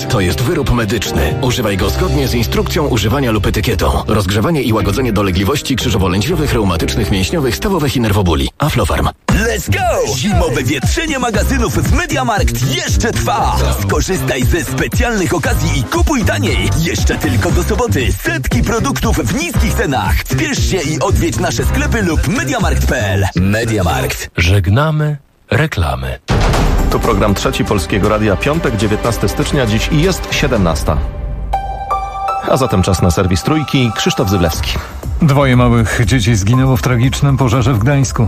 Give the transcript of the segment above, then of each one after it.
Max to jest wyrób medyczny. Używaj go zgodnie z instrukcją używania lub etykietą. Rozgrzewanie i łagodzenie dolegliwości krzyżowo-lędźwiowych, reumatycznych, mięśniowych, stawowych i nerwobóli. Aflofarm. Let's go! Zimowe wietrzenie magazynów w MediaMarkt jeszcze trwa. Skorzystaj ze specjalnych okazji i kupuj taniej. Jeszcze tylko do soboty setki produktów w niskich cenach. Spiesz się i odwiedź nasze sklepy lub mediamarkt.pl. MediaMarkt. Żegnamy reklamy. To program Trzeci Polskiego Radia, piątek, 19 stycznia, dziś i jest 17. A zatem czas na serwis Trójki. Krzysztof Zyblewski. 2 małych dzieci zginęło w tragicznym pożarze w Gdańsku.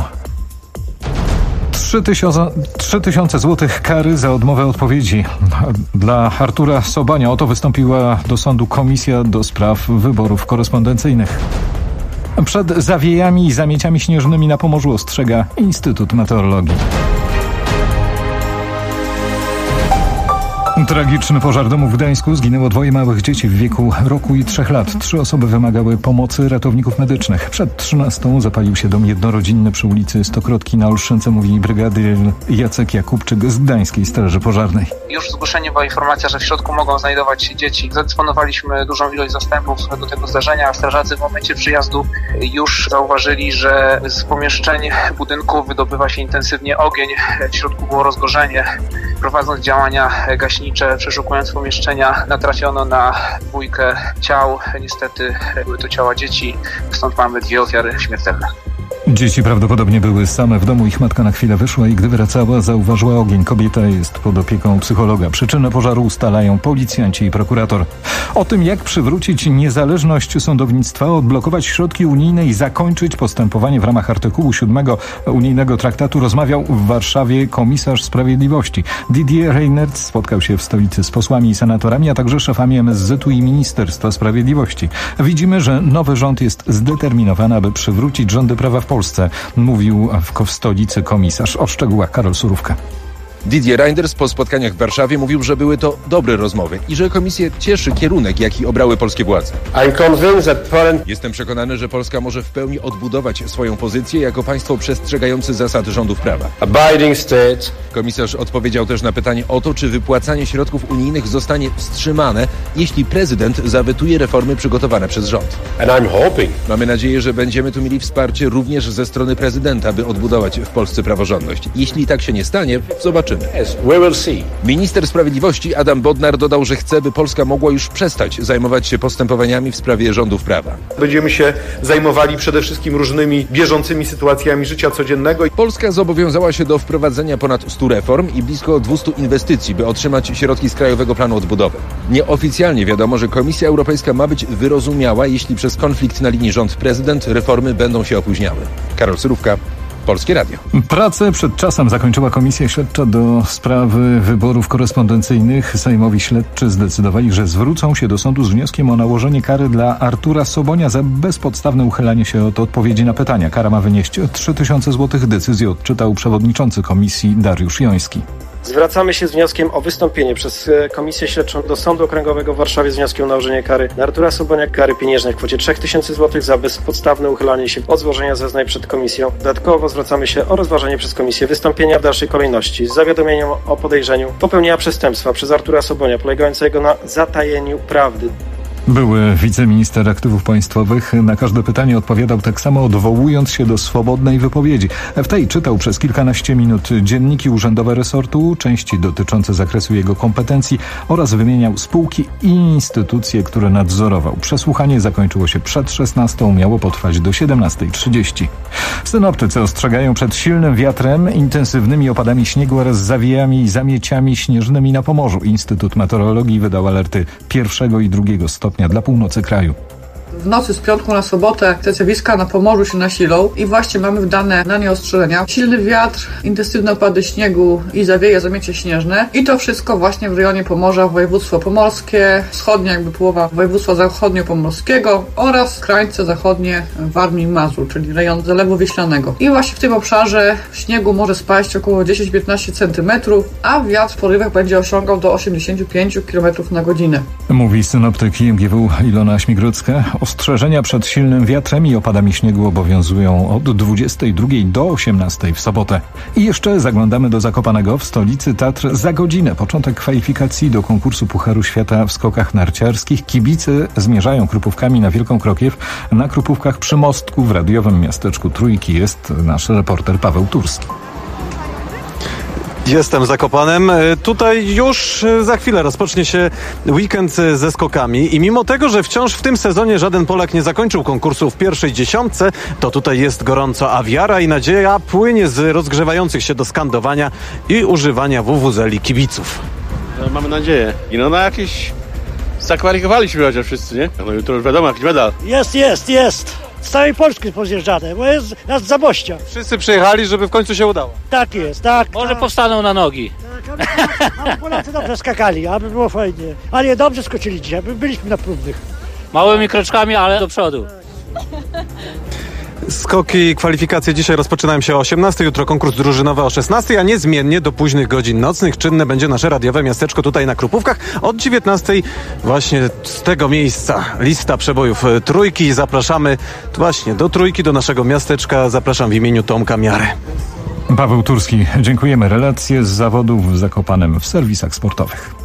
3000 złotych kary za odmowę odpowiedzi. Dla Artura Sobania o to wystąpiła do sądu Komisja do Spraw Wyborów Korespondencyjnych. Przed zawiejami i zamieciami śnieżnymi na Pomorzu ostrzega Instytut Meteorologii. Tragiczny pożar domu w Gdańsku. Zginęło 2 małych dzieci w wieku roku i 3 lat. 3 osoby wymagały pomocy ratowników medycznych. Przed 13 zapalił się dom jednorodzinny przy ulicy Stokrotki na Olszynce, mówi brygadyr Jacek Jakubczyk z Gdańskiej Straży Pożarnej. Już w zgłoszeniu była informacja, że w środku mogą znajdować się dzieci. Zadysponowaliśmy dużą ilość zastępów do tego zdarzenia, a strażacy w momencie przyjazdu już zauważyli, że z pomieszczeń budynku wydobywa się intensywnie ogień. W środku było rozgorzenie. Prowadząc działania gaśnicze, przeszukując pomieszczenia, natrafiono na 2 ciał. Niestety były to ciała dzieci, stąd mamy 2 ofiary śmiertelne. Dzieci prawdopodobnie były same w domu. Ich matka na chwilę wyszła i gdy wracała, zauważyła ogień. Kobieta jest pod opieką psychologa. Przyczynę pożaru ustalają policjanci i prokurator. O tym, jak przywrócić niezależność sądownictwa, odblokować środki unijne i zakończyć postępowanie w ramach artykułu 7 unijnego traktatu, rozmawiał w Warszawie komisarz sprawiedliwości. Didier Reynders spotkał się w stolicy z posłami i senatorami, a także szefami MSZ-u i Ministerstwa Sprawiedliwości. Widzimy, że nowy rząd jest zdeterminowany, aby przywrócić rządy prawa w Polsce, mówił w stolicy komisarz. O szczegółach Karol Surówka. Didier Reynders po spotkaniach w Warszawie mówił, że były to dobre rozmowy i że Komisję cieszy kierunek, jaki obrały polskie władze. Jestem przekonany, że Polska może w pełni odbudować swoją pozycję jako państwo przestrzegające zasad rządów prawa. Komisarz odpowiedział też na pytanie o to, czy wypłacanie środków unijnych zostanie wstrzymane, jeśli prezydent zawetuje reformy przygotowane przez rząd. Mamy nadzieję, że będziemy tu mieli wsparcie również ze strony prezydenta, by odbudować w Polsce praworządność. Jeśli tak się nie stanie, zobaczymy. Minister Sprawiedliwości Adam Bodnar dodał, że chce, by Polska mogła już przestać zajmować się postępowaniami w sprawie rządów prawa. Będziemy się zajmowali przede wszystkim różnymi bieżącymi sytuacjami życia codziennego. Polska zobowiązała się do wprowadzenia ponad 100 reform i blisko 200 inwestycji, by otrzymać środki z Krajowego Planu Odbudowy. Nieoficjalnie wiadomo, że Komisja Europejska ma być wyrozumiała, jeśli przez konflikt na linii rząd-prezydent reformy będą się opóźniały. Karol Surówka, Polskie Radio. Pracę przed czasem zakończyła Komisja Śledcza do sprawy wyborów korespondencyjnych. Sejmowi śledczy zdecydowali, że zwrócą się do sądu z wnioskiem o nałożenie kary dla Artura Sobonia za bezpodstawne uchylanie się od odpowiedzi na pytania. Kara ma wynieść 3000 złotych. Decyzję odczytał przewodniczący komisji Dariusz Joński. Zwracamy się z wnioskiem o wystąpienie przez Komisję Śledczą do Sądu Okręgowego w Warszawie z wnioskiem o nałożenie kary na Artura Sobonia, kary pieniężnej w kwocie 3000 zł za bezpodstawne uchylanie się od złożenia zeznań przed komisją. Dodatkowo zwracamy się o rozważenie przez komisję wystąpienia w dalszej kolejności z zawiadomieniem o podejrzeniu popełnienia przestępstwa przez Artura Sobonia polegającego na zatajeniu prawdy. Były wiceminister aktywów państwowych na każde pytanie odpowiadał tak samo, odwołując się do swobodnej wypowiedzi. W tej czytał przez kilkanaście minut dzienniki urzędowe resortu, części dotyczące zakresu jego kompetencji oraz wymieniał spółki i instytucje, które nadzorował. Przesłuchanie zakończyło się przed 16, miało potrwać do 17:30. Synoptycy ostrzegają przed silnym wiatrem, intensywnymi opadami śniegu oraz zawijami i zamieciami śnieżnymi na Pomorzu. Instytut Meteorologii wydał alerty 1. i 2. stopnia dla północy kraju. W nocy z piątku na sobotę te zjawiska na Pomorzu się nasilą i właśnie mamy dane na nie ostrzeżenia. Silny wiatr, intensywne opady śniegu i zawieje, zamiecie śnieżne. I to wszystko właśnie w rejonie Pomorza, województwo pomorskie, wschodnia jakby połowa województwa zachodnio-pomorskiego oraz krańce zachodnie Warmii i Mazur, czyli rejon Zalewu Wiślanego. I właśnie w tym obszarze śniegu może spaść około 10-15 cm, a wiatr w porywach będzie osiągał do 85 km na godzinę. Mówi synoptyk IMGW Ilona Śmigrodzka. Ostrzeżenia przed silnym wiatrem i opadami śniegu obowiązują od 22 do 18 w sobotę. I jeszcze zaglądamy do Zakopanego. W stolicy Tatr za godzinę początek kwalifikacji do konkursu Pucharu Świata w skokach narciarskich. Kibice zmierzają Krupówkami na Wielką Krokiew. Na Krupówkach przy mostku w radiowym miasteczku Trójki jest nasz reporter Paweł Turski. Jestem Zakopanem. Tutaj już za chwilę rozpocznie się weekend ze skokami i mimo tego, że wciąż w tym sezonie żaden Polak nie zakończył konkursu w pierwszej dziesiątce, to tutaj jest gorąco, a wiara i nadzieja płynie z rozgrzewających się do skandowania i używania wuwuzeli kibiców. Mamy nadzieję. I no na jakieś zakwalifikowaliśmy chociaż wszyscy, nie? No jutro już wiadomo, jakiś medal. Jest. Z całej Polski pozjeżdżane, bo jest z Zamościa. Wszyscy przyjechali, żeby w końcu się udało. Tak jest, tak. Może powstaną na nogi. Tak, ale Polacy dobrze skakali, aby było fajnie. Ale nie dobrze skoczyli dzisiaj, byliśmy na próbnych. Małymi kroczkami, ale do przodu. Skoki i kwalifikacje dzisiaj rozpoczynają się o 18, jutro konkurs drużynowy o 16, a niezmiennie do późnych godzin nocnych czynne będzie nasze radiowe miasteczko tutaj na Krupówkach. Od 19 właśnie z tego miejsca lista przebojów Trójki. Zapraszamy właśnie do Trójki, do naszego miasteczka. Zapraszam w imieniu Tomka Miary. Paweł Turski, dziękujemy. Relacje z zawodów w Zakopanem w serwisach sportowych.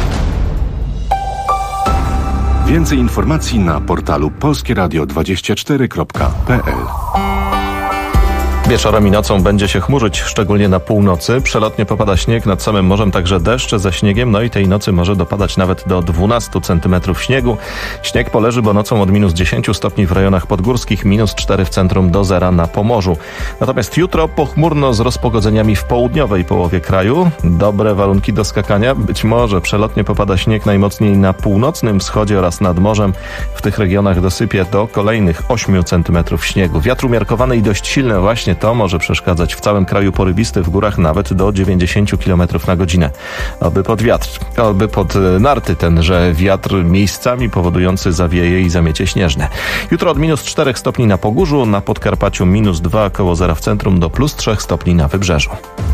Więcej informacji na portalu polskieradio24.pl. Wieczorem i nocą będzie się chmurzyć, szczególnie na północy. Przelotnie popada śnieg, nad samym morzem także deszcze ze śniegiem, no i tej nocy może dopadać nawet do 12 cm śniegu. Śnieg poleży, bo nocą od minus 10 stopni w rejonach podgórskich, minus 4 w centrum do zera na Pomorzu. Natomiast jutro pochmurno z rozpogodzeniami w południowej połowie kraju. Dobre warunki do skakania. Być może przelotnie popada śnieg najmocniej na północnym wschodzie oraz nad morzem. W tych regionach dosypie do kolejnych 8 cm śniegu. Wiatr umiarkowany i dość silny właśnie to może przeszkadzać w całym kraju porybisty, w górach nawet do 90 km na godzinę. Oby pod wiatr, oby pod narty tenże wiatr miejscami powodujący zawieje i zamiecie śnieżne. Jutro od minus 4 stopni na Pogórzu, na Podkarpaciu minus 2 koło zera w centrum do plus 3 stopni na Wybrzeżu.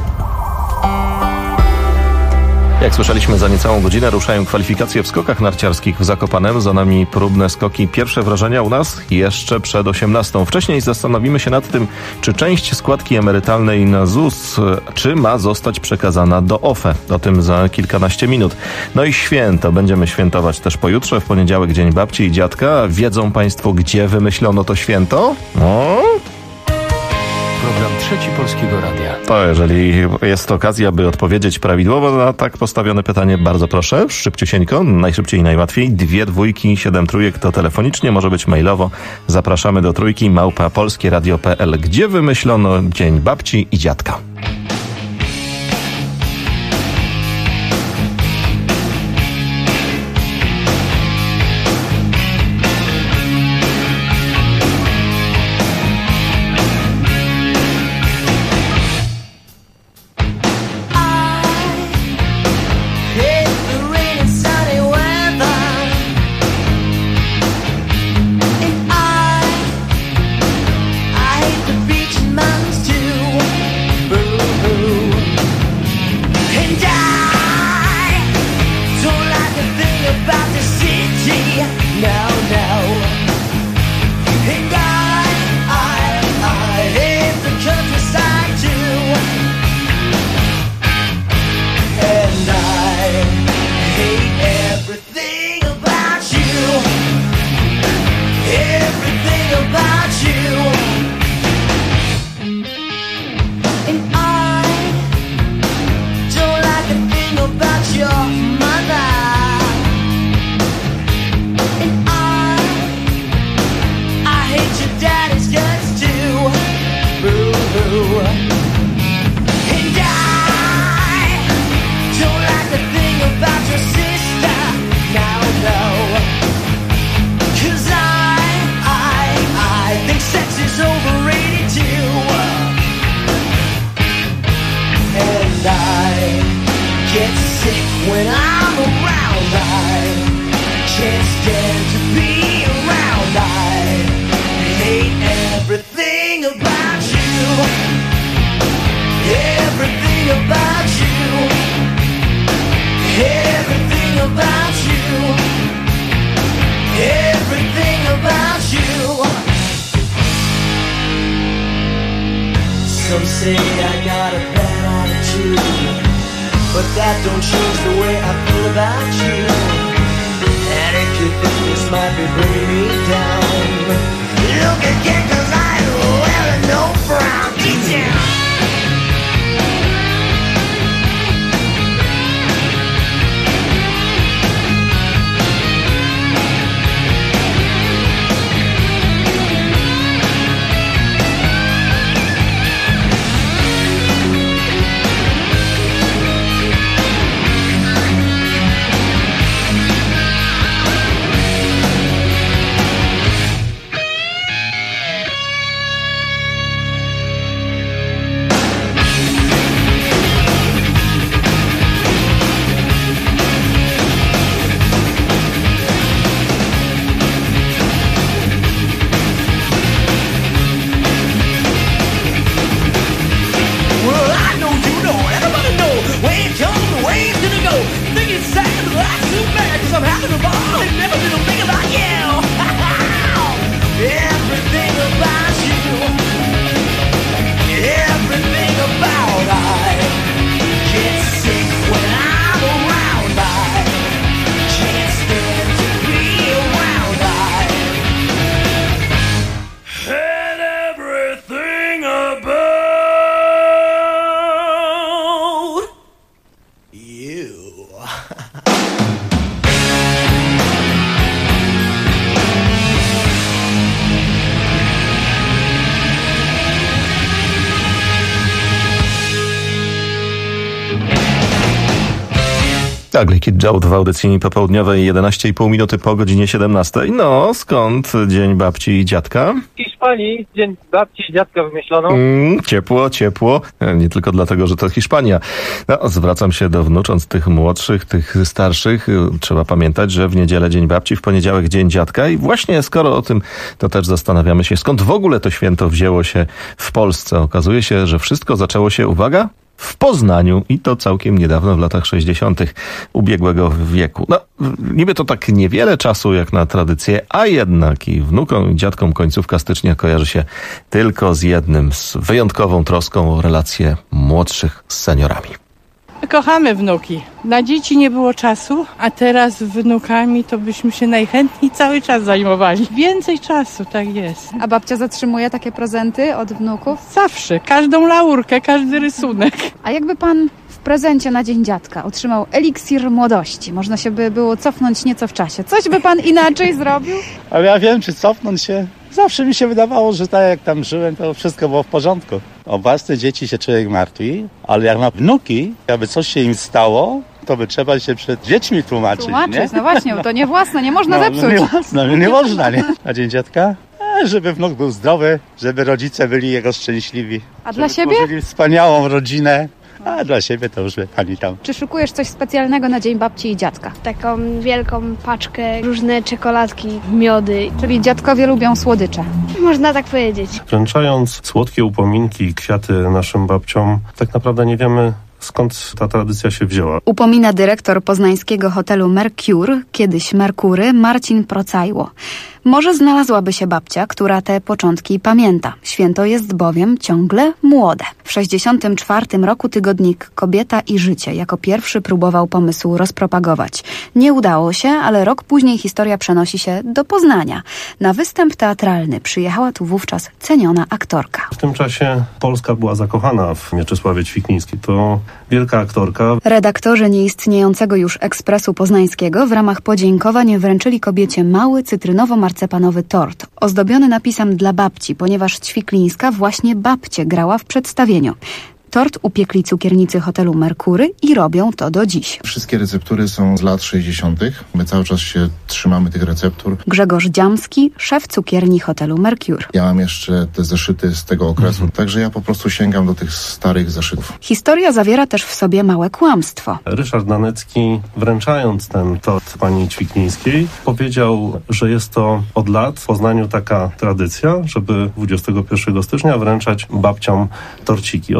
Jak słyszeliśmy, za niecałą godzinę ruszają kwalifikacje w skokach narciarskich w Zakopanem. Za nami próbne skoki. Pierwsze wrażenia u nas jeszcze przed 18. Wcześniej zastanowimy się nad tym, czy część składki emerytalnej na ZUS, czy ma zostać przekazana do OFE. O tym za kilkanaście minut. No i święto. Będziemy świętować też pojutrze, w poniedziałek Dzień Babci i Dziadka. Wiedzą Państwo, gdzie wymyślono to święto? Program Trzeci Polskiego Radia. To jeżeli jest okazja, by odpowiedzieć prawidłowo na tak postawione pytanie, bardzo proszę, szybciusieńko, najszybciej i najłatwiej. 2 dwójki, 7 trójek to telefonicznie, może być mailowo. Zapraszamy do Trójki @polskieradio.pl, gdzie wymyślono Dzień Babci i Dziadka. Man's too. say I got a bad attitude, but that don't change the way I feel about you. And if you think this might be bringing me down, look again, 'cause I ain't wearing no brown. Get down. Tak, Liquid Joe w audycji popołudniowej 11,5 minuty po godzinie 17. No, skąd Dzień Babci i Dziadka? W Hiszpanii Dzień Babci i Dziadka wymyślono. Ciepło. Nie tylko dlatego, że to Hiszpania. No, zwracam się do wnucząt tych młodszych, tych starszych. Trzeba pamiętać, że w niedzielę Dzień Babci, w poniedziałek Dzień Dziadka. I właśnie skoro o tym, to też zastanawiamy się, skąd w ogóle to święto wzięło się w Polsce. Okazuje się, że wszystko zaczęło się, uwaga, w Poznaniu i to całkiem niedawno, w latach 60. ubiegłego wieku. No, niby to tak niewiele czasu jak na tradycję, a jednak i wnukom i dziadkom końcówka stycznia kojarzy się tylko z jednym, z wyjątkową troską o relacje młodszych z seniorami. Kochamy wnuki. Na dzieci nie było czasu, a teraz wnukami to byśmy się najchętniej cały czas zajmowali. Więcej czasu, tak jest. A babcia zatrzymuje takie prezenty od wnuków? Zawsze. Każdą laurkę, każdy rysunek. A jakby pan w prezencie na Dzień Dziadka otrzymał eliksir młodości, można się by było cofnąć nieco w czasie. Coś by pan inaczej zrobił? Ale ja wiem, czy cofnąć się. Zawsze mi się wydawało, że tak jak tam żyłem, to wszystko było w porządku. O własne dzieci się człowiek martwi, ale jak ma wnuki, jakby coś się im stało, to by trzeba się przed dziećmi tłumaczyć, nie? No właśnie, bo to nie własne, nie można zepsuć. Nie można, nie? A Dzień Dziadka? Żeby wnuk był zdrowy, żeby rodzice byli jego szczęśliwi. A dla siebie? Stworzyli wspaniałą rodzinę. A dla siebie to już wie pani tam. Czy szykujesz coś specjalnego na Dzień Babci i Dziadka? Taką wielką paczkę, różne czekoladki, miody. Czyli dziadkowie lubią słodycze. Można tak powiedzieć. Wręczając słodkie upominki, kwiaty naszym babciom, tak naprawdę nie wiemy, skąd ta tradycja się wzięła. Upomina dyrektor poznańskiego hotelu Mercure, kiedyś Merkury, Marcin Procajło. Może znalazłaby się babcia, która te początki pamięta. Święto jest bowiem ciągle młode. W 1964 roku tygodnik Kobieta i Życie jako pierwszy próbował pomysł rozpropagować. Nie udało się, ale rok później historia przenosi się do Poznania. Na występ teatralny przyjechała tu wówczas ceniona aktorka. W tym czasie Polska była zakochana w Mieczysławie Ćwiklińskim. To wielka aktorka. Redaktorzy nieistniejącego już Ekspresu Poznańskiego w ramach podziękowań wręczyli kobiecie mały cytrynowo-marcepanowy tort, ozdobiony napisem dla babci, ponieważ Ćwiklińska właśnie babcię grała w przedstawieniu. Tort upiekli cukiernicy hotelu Merkury i robią to do dziś. Wszystkie receptury są z lat 60. My cały czas się trzymamy tych receptur. Grzegorz Dziamski, szef cukierni hotelu Mercure. Ja mam jeszcze te zeszyty z tego okresu, także ja po prostu sięgam do tych starych zeszytów. Historia zawiera też w sobie małe kłamstwo. Ryszard Danecki, wręczając ten tort pani Ćwiklińskiej, powiedział, że jest to od lat w Poznaniu taka tradycja, żeby 21 stycznia wręczać babciom torciki. Oczywiście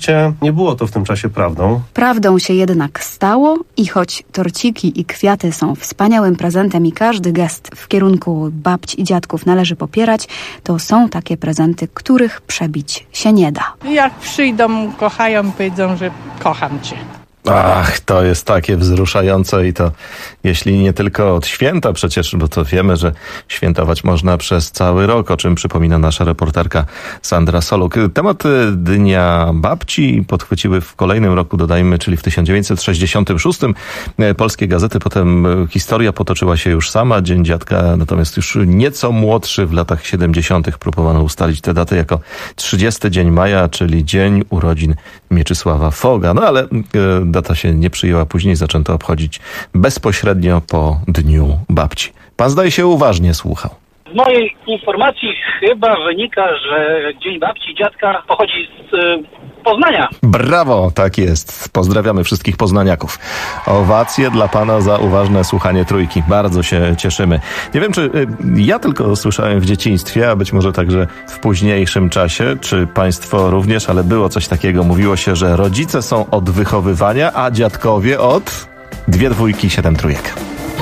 się nie było to w tym czasie prawdą. Prawdą się jednak stało i choć torciki i kwiaty są wspaniałym prezentem i każdy gest w kierunku babci i dziadków należy popierać, to są takie prezenty, których przebić się nie da. Jak przyjdą, kochają, powiedzą, że kocham cię. Ach, to jest takie wzruszające i to jeśli nie tylko od święta przecież, bo to wiemy, że świętować można przez cały rok, o czym przypomina nasza reporterka Sandra Soluk. Temat Dnia Babci podchwyciły w kolejnym roku, dodajmy, czyli w 1966. Polskie gazety, potem historia potoczyła się już sama, Dzień Dziadka, natomiast już nieco młodszy w latach 70. próbowano ustalić tę datę jako 30 dzień maja, czyli dzień urodzin Mieczysława Foga. No ale data się nie przyjęła, później zaczęto obchodzić bezpośrednio po Dniu Babci. Pan zdaje się uważnie słuchał. Z mojej informacji chyba wynika, że Dzień Babci i Dziadka pochodzi z Poznania. Brawo, tak jest. Pozdrawiamy wszystkich poznaniaków. Owacje dla pana za uważne słuchanie Trójki. Bardzo się cieszymy. Nie wiem, czy ja tylko słyszałem w dzieciństwie, a być może także w późniejszym czasie, czy państwo również, ale było coś takiego. Mówiło się, że rodzice są od wychowywania, a dziadkowie od 2 dwójki i 7 trójek.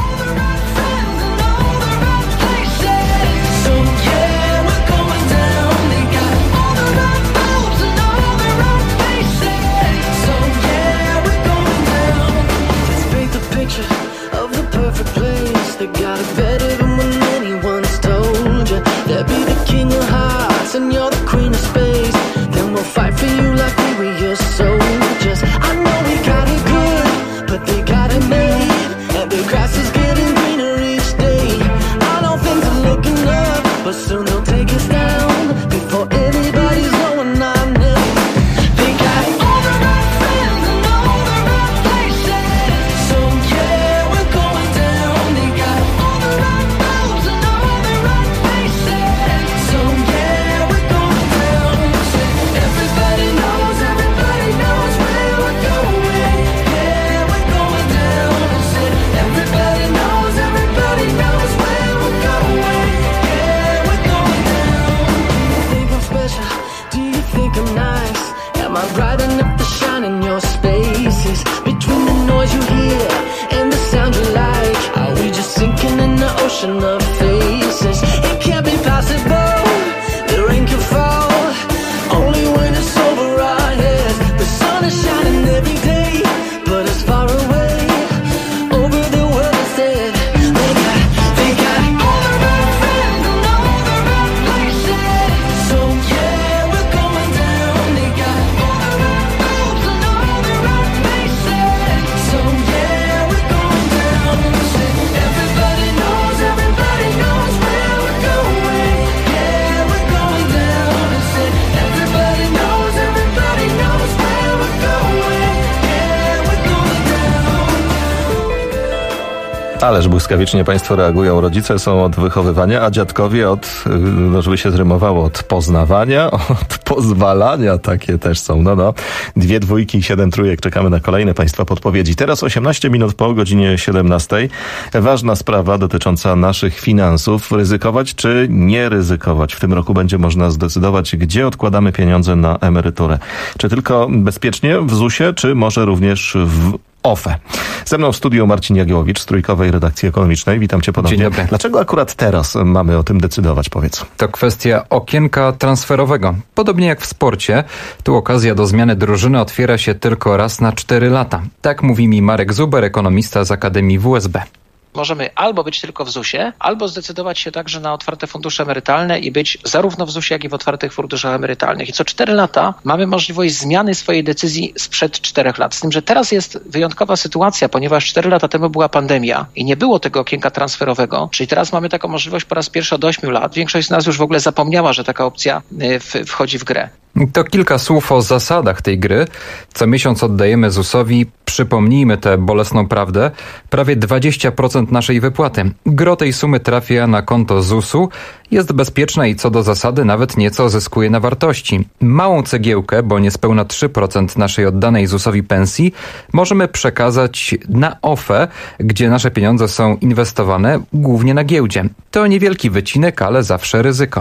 Ależ błyskawicznie państwo reagują. Rodzice są od wychowywania, a dziadkowie od, no żeby się zrymowało, od poznawania, od pozwalania. Takie też są. No. 2 dwójki i 7 trójek. Czekamy na kolejne państwa podpowiedzi. Teraz 18 minut po godzinie 17. Ważna sprawa dotycząca naszych finansów. Ryzykować czy nie ryzykować? W tym roku będzie można zdecydować, gdzie odkładamy pieniądze na emeryturę. Czy tylko bezpiecznie w ZUS-ie, czy może również w OFE. Ze mną w studiu Marcin Jagiełowicz z Trójkowej Redakcji Ekonomicznej. Witam cię ponownie. Dzień dobry. Dlaczego akurat teraz mamy o tym decydować, powiedz? To kwestia okienka transferowego. Podobnie jak w sporcie, tu okazja do zmiany drużyny otwiera się tylko raz na 4 lata. Tak mówi mi Marek Zuber, ekonomista z Akademii WSB. Możemy albo być tylko w ZUS-ie, albo zdecydować się także na otwarte fundusze emerytalne i być zarówno w ZUS-ie, jak i w otwartych funduszach emerytalnych. I co 4 lata mamy możliwość zmiany swojej decyzji sprzed 4 lat. Z tym, że teraz jest wyjątkowa sytuacja, ponieważ 4 lata temu była pandemia i nie było tego okienka transferowego, czyli teraz mamy taką możliwość po raz pierwszy od 8 lat. Większość z nas już w ogóle zapomniała, że taka opcja wchodzi w grę. To kilka słów o zasadach tej gry. Co miesiąc oddajemy ZUS-owi, przypomnijmy tę bolesną prawdę, prawie 20% naszej wypłaty. Gro tej sumy trafia na konto ZUS-u, jest bezpieczna i co do zasady nawet nieco zyskuje na wartości. Małą cegiełkę, bo niespełna 3% naszej oddanej ZUS-owi pensji, możemy przekazać na OFE, gdzie nasze pieniądze są inwestowane głównie na giełdzie. To niewielki wycinek, ale zawsze ryzyko.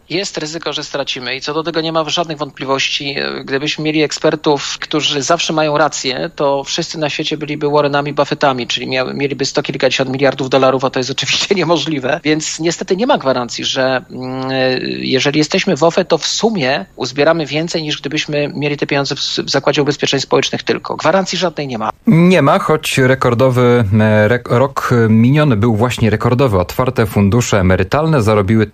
Jest ryzyko, że stracimy i co do tego nie ma żadnych wątpliwości. Gdybyśmy mieli ekspertów, którzy zawsze mają rację, to wszyscy na świecie byliby Warrenami Buffettami, czyli mieliby 100 kilkadziesiąt miliardów dolarów, a to jest oczywiście niemożliwe. Więc niestety nie ma gwarancji, że jeżeli jesteśmy w OFE, to w sumie uzbieramy więcej niż gdybyśmy mieli te pieniądze w Zakładzie Ubezpieczeń Społecznych tylko. Gwarancji żadnej nie ma. Nie ma, choć rekordowy rok miniony był właśnie rekordowy. Otwarte fundusze emerytalne zarobiły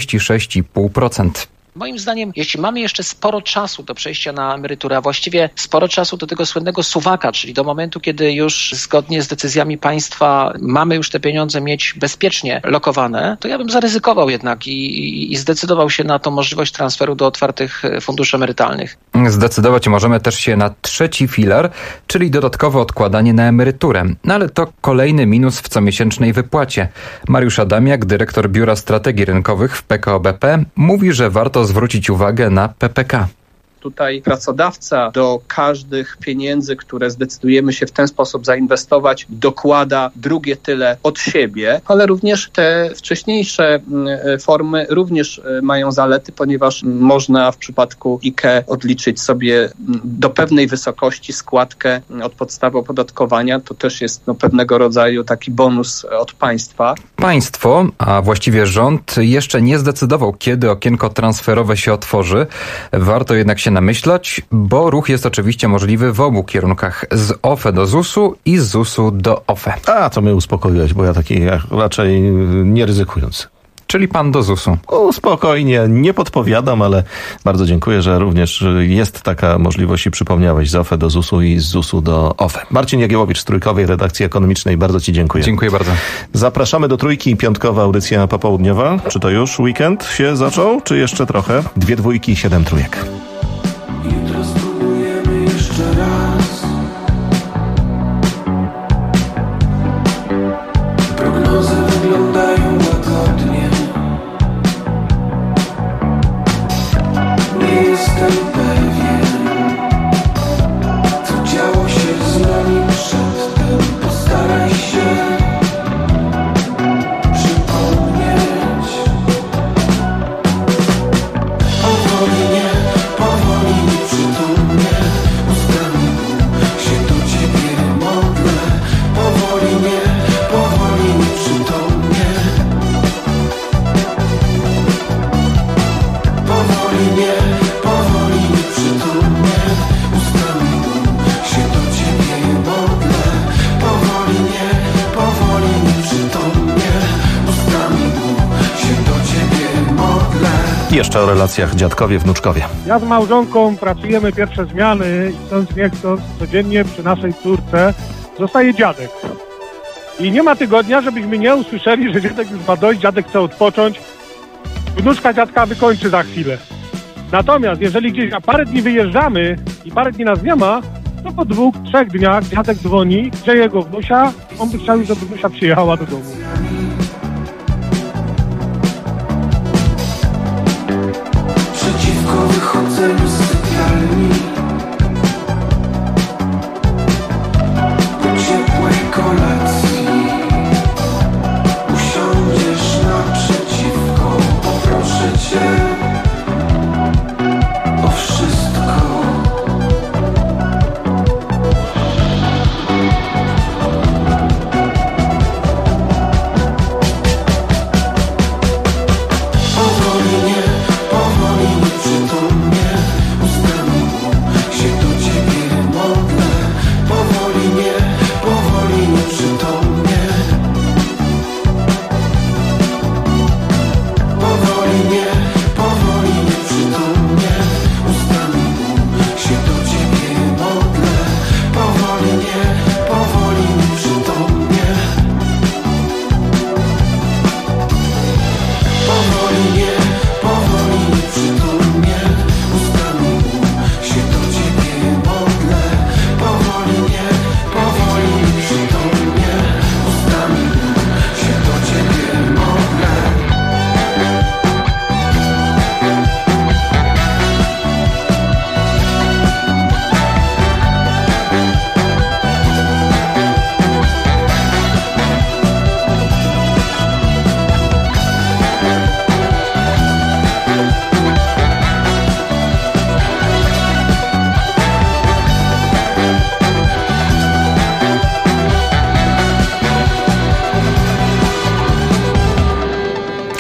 36,5%. Moim zdaniem, jeśli mamy jeszcze sporo czasu do przejścia na emeryturę, a właściwie sporo czasu do tego słynnego suwaka, czyli do momentu, kiedy już zgodnie z decyzjami państwa mamy już te pieniądze mieć bezpiecznie lokowane, to ja bym zaryzykował jednak i zdecydował się na tą możliwość transferu do otwartych funduszy emerytalnych. Zdecydować możemy też się na trzeci filar, czyli dodatkowe odkładanie na emeryturę. No ale to kolejny minus w comiesięcznej wypłacie. Mariusz Adamiak, dyrektor Biura Strategii Rynkowych w PKO BP, mówi, że warto zwrócić uwagę na PPK. Tutaj pracodawca do każdych pieniędzy, które zdecydujemy się w ten sposób zainwestować, dokłada drugie tyle od siebie, ale również te wcześniejsze formy również mają zalety, ponieważ można w przypadku IKE odliczyć sobie do pewnej wysokości składkę od podstawy opodatkowania. To też jest pewnego rodzaju taki bonus od państwa. Państwo, a właściwie rząd, jeszcze nie zdecydował, kiedy okienko transferowe się otworzy. Warto jednak się namyślać, bo ruch jest oczywiście możliwy w obu kierunkach, z OFE do ZUS-u i z ZUS-u do OFE. A, to mnie uspokoiłeś, bo ja taki raczej nie ryzykujący. Czyli pan do ZUS-u. Spokojnie, nie podpowiadam, ale bardzo dziękuję, że również jest taka możliwość i przypomniałeś z OFE do ZUS-u i z ZUS-u do OFE. Marcin Jagiełowicz z Trójkowej Redakcji Ekonomicznej, bardzo ci dziękuję. Dziękuję bardzo. Zapraszamy do Trójki, piątkowa audycja popołudniowa. Czy to już weekend się zaczął, czy jeszcze trochę? 2 dwójki, 7 trójek. Jutro spróbujemy jeszcze raz. Prognozy wyglądają łagodnie. Nie jestem pewien, co działo się z nami przedtem. Postaraj się przypomnieć. Powoli nieprzytomnie, ustami się do ciebie modlę. Powoli nieprzytomnie. Powoli nieprzytomnie, ustami się do ciebie modlę. Powoli nieprzytomnie, ustami się do ciebie modlę. Jeszcze o relacjach dziadkowie-wnuczkowie. Ja z małżonką pracujemy pierwsze zmiany i chcąc nie chcąc codziennie przy naszej córce zostaje dziadek. I nie ma tygodnia, żebyśmy nie usłyszeli, że dziadek już ma dość, dziadek chce odpocząć. Wnuczka dziadka wykończy za chwilę. Natomiast jeżeli gdzieś na parę dni wyjeżdżamy i parę dni nas nie ma, to po 2-3 dniach dziadek dzwoni, gdzie jego wnusia, on by chciał, żeby wnusia przyjechała do domu. Przeciwko wychodzeniu z sypialni, po ciepłej kolacji usiądziesz naprzeciwko. Poproszę cię o wszystko.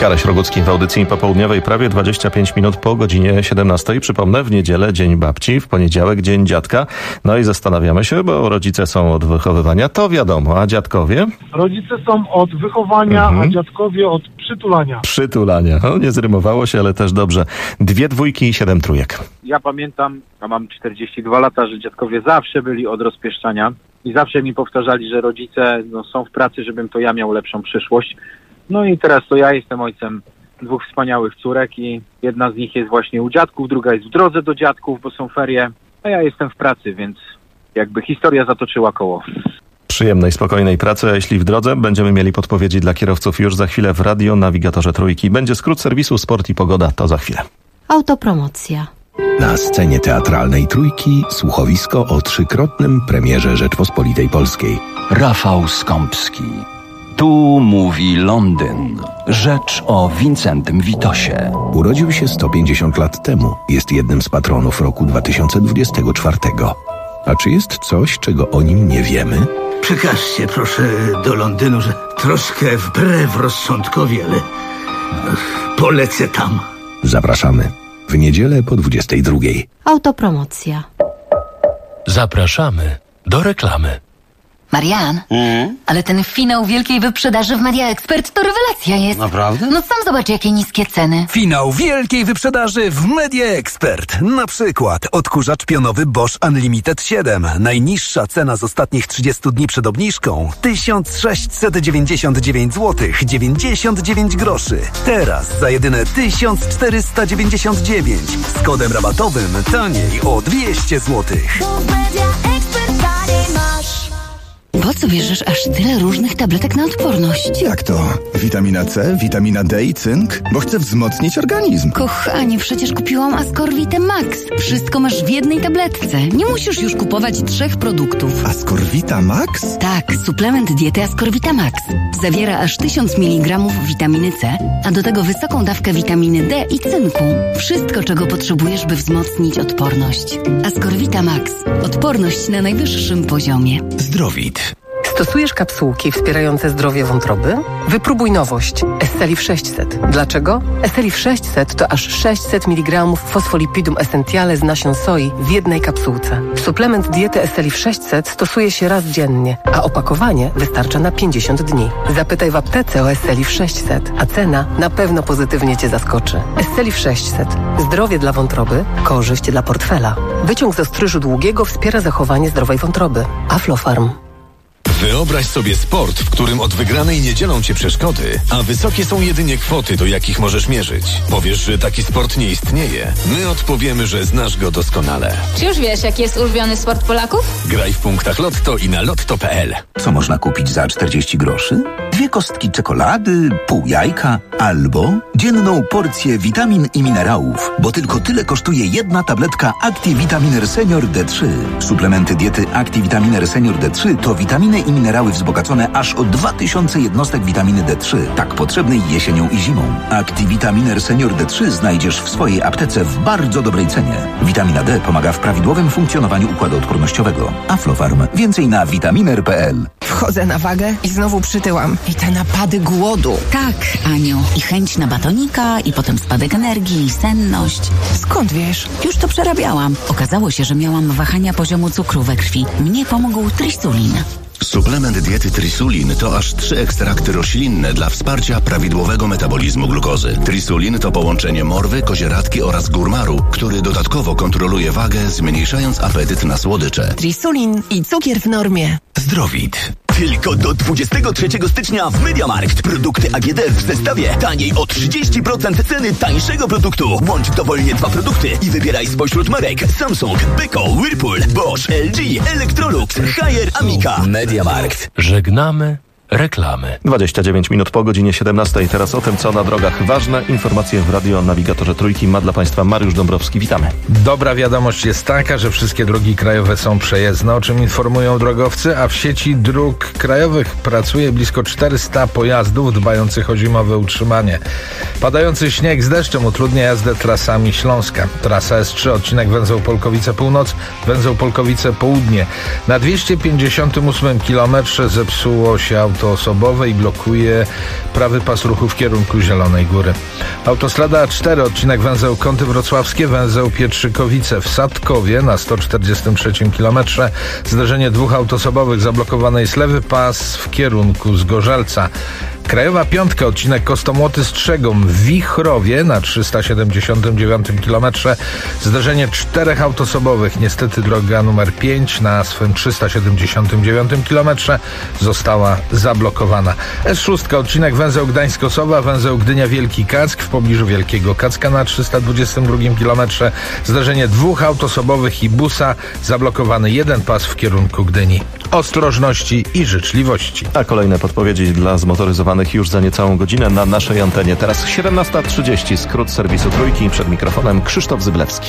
Karaś Rogucki w audycji popołudniowej, prawie 25 minut po godzinie 17. Przypomnę, w niedzielę Dzień Babci, w poniedziałek Dzień Dziadka. No i zastanawiamy się, bo rodzice są od wychowywania, to wiadomo, a dziadkowie? Rodzice są od wychowania, a dziadkowie od przytulania. Przytulania. No, nie zrymowało się, ale też dobrze. 2 dwójki i 7 trójek. Ja pamiętam, a mam 42 lata, że dziadkowie zawsze byli od rozpieszczania i zawsze mi powtarzali, że rodzice są w pracy, żebym to ja miał lepszą przyszłość. No i teraz to ja jestem ojcem 2 wspaniałych córek i jedna z nich jest właśnie u dziadków, druga jest w drodze do dziadków, bo są ferie, a ja jestem w pracy, więc jakby historia zatoczyła koło. Przyjemnej, spokojnej pracy, a jeśli w drodze, będziemy mieli podpowiedzi dla kierowców już za chwilę w Radio Nawigatorze Trójki. Będzie skrót serwisu Sport i Pogoda, to za chwilę. Autopromocja. Na scenie teatralnej Trójki słuchowisko o 3-krotnym premierze Rzeczpospolitej Polskiej. Rafał Skąpski. Tu mówi Londyn. Rzecz o Wincentym Witosie. Urodził się 150 lat temu. Jest jednym z patronów roku 2024. A czy jest coś, czego o nim nie wiemy? Przekażcie proszę do Londynu, że troszkę wbrew rozsądkowi, ale polecę tam. Zapraszamy. W niedzielę po 22. Autopromocja. Zapraszamy do reklamy. Marian, ale ten finał wielkiej wyprzedaży w Media Expert to rewelacja jest. Naprawdę? No sam zobacz, jakie niskie ceny. Finał wielkiej wyprzedaży w Media Expert. Na przykład odkurzacz pionowy Bosch Unlimited 7. Najniższa cena z ostatnich 30 dni przed obniżką 1699 zł 99 groszy. Teraz za jedyne 1499. Z kodem rabatowym taniej o 200 zł. Po co bierzesz aż tyle różnych tabletek na odporność? Jak to? Witamina C, witamina D i cynk? Bo chcę wzmocnić organizm. Kochanie, przecież kupiłam Ascorvitę Max. Wszystko masz w jednej tabletce. Nie musisz już kupować 3 produktów. Ascorvita Max? Tak, suplement diety Ascorvita Max. Zawiera aż 1000 mg witaminy C, a do tego wysoką dawkę witaminy D i cynku. Wszystko, czego potrzebujesz, by wzmocnić odporność. Ascorvita Max. Odporność na najwyższym poziomie. Zdrowit. Stosujesz kapsułki wspierające zdrowie wątroby? Wypróbuj nowość. Estelif 600. Dlaczego? Estelif 600 to aż 600 mg fosfolipidum essentiale z nasion soi w jednej kapsułce. Suplement diety Estelif 600 stosuje się raz dziennie, a opakowanie wystarcza na 50 dni. Zapytaj w aptece o Estelif 600, a cena na pewno pozytywnie Cię zaskoczy. Estelif 600. Zdrowie dla wątroby, korzyść dla portfela. Wyciąg z ostryżu długiego wspiera zachowanie zdrowej wątroby. Aflofarm. Wyobraź sobie sport, w którym od wygranej nie dzielą cię przeszkody, a wysokie są jedynie kwoty, do jakich możesz mierzyć. Powiesz, że taki sport nie istnieje. My odpowiemy, że znasz go doskonale. Czy już wiesz, jaki jest ulubiony sport Polaków? Graj w punktach Lotto i na lotto.pl. Co można kupić za 40 groszy? 2 kostki czekolady, pół jajka albo dzienną porcję witamin i minerałów, bo tylko tyle kosztuje jedna tabletka ActiVitaminer Senior D3. Suplementy diety ActiVitaminer Senior D3 to witaminy i minerały wzbogacone aż o 2000 jednostek witaminy D3, tak potrzebnej jesienią i zimą. ActiVitaminer Senior D3 znajdziesz w swojej aptece w bardzo dobrej cenie. Witamina D pomaga w prawidłowym funkcjonowaniu układu odpornościowego. Aflofarm. Więcej na vitaminer.pl. Wchodzę na wagę i znowu przytyłam. I te napady głodu. Tak, Aniu. I chęć na batonika, i potem spadek energii, i senność. Skąd wiesz? Już to przerabiałam. Okazało się, że miałam wahania poziomu cukru we krwi. Mnie pomógł Trisulin. Suplement diety Trisulin to aż 3 ekstrakty roślinne dla wsparcia prawidłowego metabolizmu glukozy. Trisulin to połączenie morwy, kozieradki oraz górmaru, który dodatkowo kontroluje wagę, zmniejszając apetyt na słodycze. Trisulin i cukier w normie. Zdrowit. Tylko do 23 stycznia w MediaMarkt. Produkty AGD w zestawie taniej o 30% ceny tańszego produktu. Łącz dowolnie 2 produkty i wybieraj spośród marek Samsung, Beko, Whirlpool, Bosch, LG, Electrolux, Haier, Amica. MediaMarkt. Żegnamy reklamy. 29 minut po godzinie 17. Teraz o tym, co na drogach. Ważne informacje w Radio Nawigatorze Trójki ma dla Państwa Mariusz Dąbrowski. Witamy. Dobra wiadomość jest taka, że wszystkie drogi krajowe są przejezdne, o czym informują drogowcy, a w sieci dróg krajowych pracuje blisko 400 pojazdów dbających o zimowe utrzymanie. Padający śnieg z deszczem utrudnia jazdę trasami Śląska. Trasa S3, odcinek węzeł Polkowice Północ, węzeł Polkowice Południe. Na 258 kilometrze zepsuło się auto autoosobowe i blokuje prawy pas ruchu w kierunku Zielonej Góry. Autostrada A4, odcinek węzeł Kąty Wrocławskie, węzeł Pietrzykowice w Sadkowie na 143 km. Zderzenie dwóch autoosobowych, zablokowany jest lewy pas w kierunku Zgorzelca. Krajowa Piątka, odcinek Kostomłoty Strzegom w Wichrowie na 379 km. Zderzenie czterech autoosobowych. Niestety droga numer 5 na swym 379 km została zablokowana. S6, odcinek węzeł Gdańsk-Osowa, węzeł Gdynia-Wielki Kack w pobliżu Wielkiego Kacka na 322 km. Zderzenie dwóch autoosobowych i busa. Zablokowany jeden pas w kierunku Gdyni. Ostrożności i życzliwości. A kolejne podpowiedzi dla zmotoryzowanych już za niecałą godzinę na naszej antenie. Teraz 17:30, skrót serwisu Trójki. Przed mikrofonem Krzysztof Zyblewski.